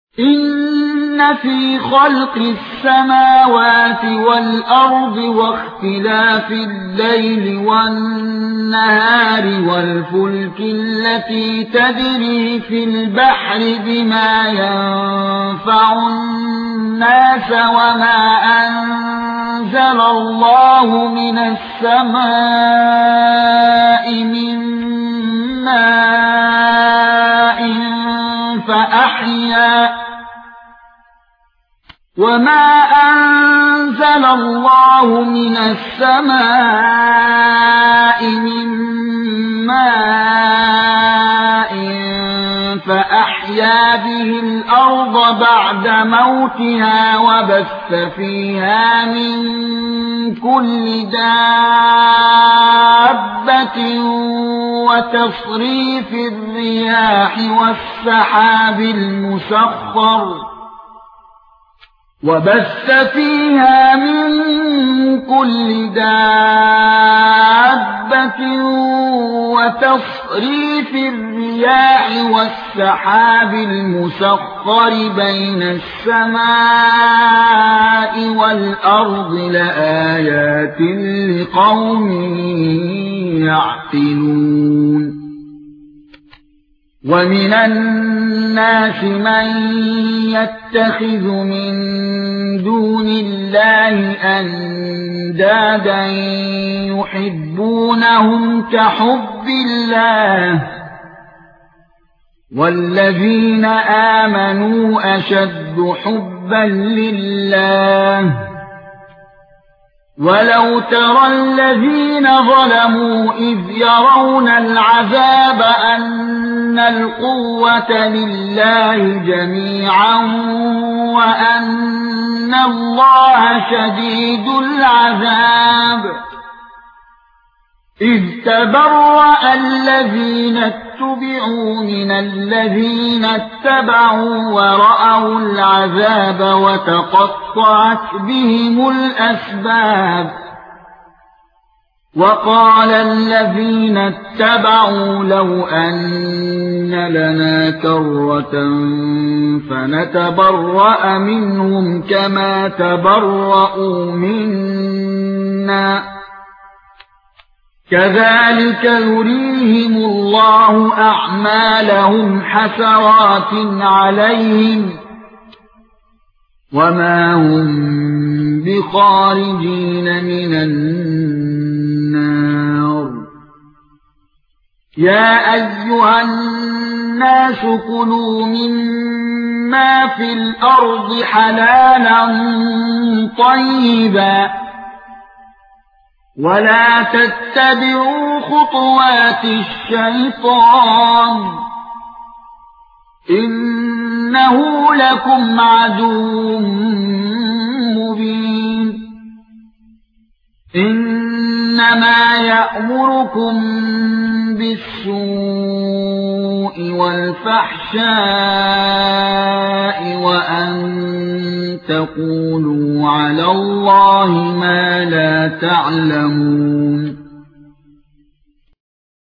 إن في خلق السماوات والأرض واختلاف الليل والنهار والفلك التي تجري في البحر بما ينفع الناس وما أنزل الله من السماء من ماء فأحيا به الأرض بعد موتها وبث فيها من كل دابة وتصريف الرياح والسحاب المسخر بين السماء والأرض لآيات لقوم يعقلون ومن الناس من يتخذ من دون الله أندادا يحبونهم كحب الله والذين آمنوا أشد حبا لله ولو ترى الذين ظلموا إذ يرون العذاب أن القوة لله جميعا وأن الله شديد العذاب إذ تبرأ الذين اتبعوا من الذين اتبعوا ورأوا العذاب وتقطعت بهم الأسباب وقال الذين اتبعوا لو أن لنا كرة فنتبرأ منهم كما تبرأوا منا كذلك يريهم الله أعمالهم حسرات عليهم وما هم بخارجين من النار يا أيها الناس كلوا مما في الأرض حلالا طيبا ولا تتبعوا خطوات الشيطان إنه لكم عدو مبين إنما يأمركم بالسوء والفحشاء وأن تقولوا على الله ما لا تعلمون